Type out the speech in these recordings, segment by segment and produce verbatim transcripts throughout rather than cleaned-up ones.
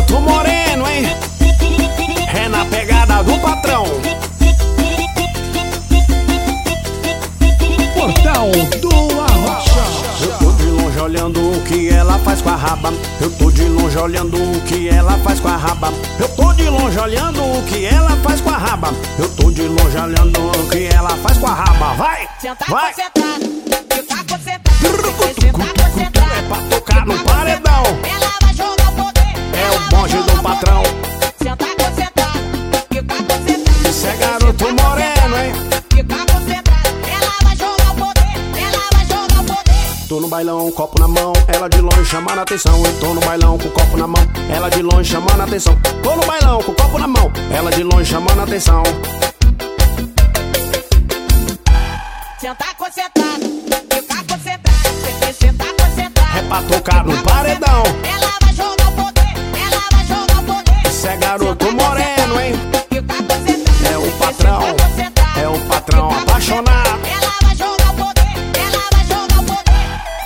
garoto moreno, hein? É na pegada do patrão. Portal do Arrocha. Eu tô de longe olhando o que ela faz com a raba. Eu tô de longe olhando o que ela faz com a raba. Eu tô de longe olhando o que ela faz com a raba. Eu tô de longe olhando o que ela faz com a raba. Vai, vai. Ficar concentrado, é pra tocar no paredão. ela vai jogar o poder. É o bonde do patrão. Sentar concentrado, ficar concentrado. Isso é garoto moreno, hein? Ficar concentrado, ela vai jogar o poder. Ela vai jogar o poder. Tô no bailão, copo na mão, ela de longe chamando a atenção. Eu tô no bailão com o copo na mão, ela de longe chamando a atenção. Tô no bailão com o copo na mão, ela de longe chamando a atenção. Sentar concentrado, ficar concentrado. Tem que sentar concentrado. É pra tocar no paredão. Ela vai jogar o poder. Ela vai jogar o poder. Isso é garoto moreno, hein? Ficar concentrado. É o patrão, é o patrão apaixonado. Ela vai jogar o poder. Ela vai jogar o poder.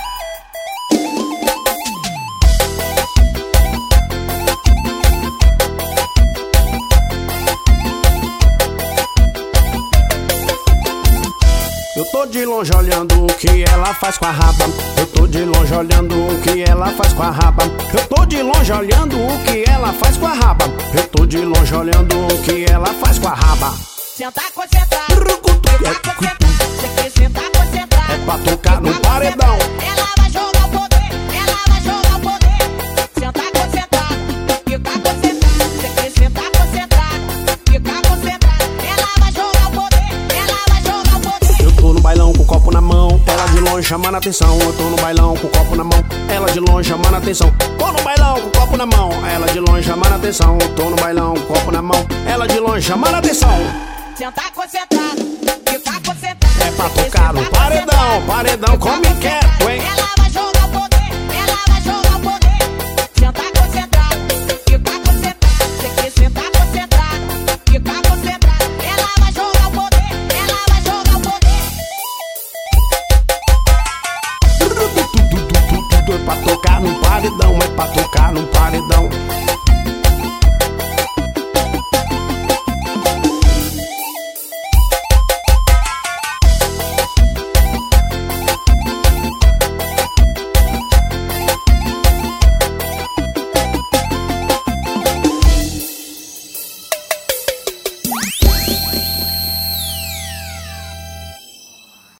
Eu tô de longe olhando o que ela faz com a raba. Eu tô de longe olhando o que ela faz com a raba. Eu tô de longe olhando o que ela faz com a raba. Eu tô de longe olhando o que ela faz com a raba. Sentar concentrado. Ficar concentrado. Tem que sentar concentrado. É pra tocar no paredão. Ela vai jogar o poder. Ela vai jogar o poder. Sentar concentrado. Ficar concentrado. Tem que sentar concentrado. Ficar concentrado. Ela vai jogar o poder. Ela vai jogar o poder. Eu tô no bailão com o copo na mão, ela de longe chamando a atenção. Eu tô no bailão com o copo na mão, ela de longe chamando a atenção. Tô no bailão com o copo na mão, ela de longe chamando a atenção. Eu tô no bailão com o copo na mão, ela de longe chamando a atenção. Sentar concentrado. Ficar concentrado. É pra tocar no paredão, paredão come quieto, hein? Ela vai jogar o poder. Ela vai jogar o poder. Sentar concentrado. Ficar concentrado. Tem que sentar concentrado. Ficar concentrado. Ela vai jogar o poder. Ela vai jogar o poder. É pra tocar no paredão, é pra tocar no paredão.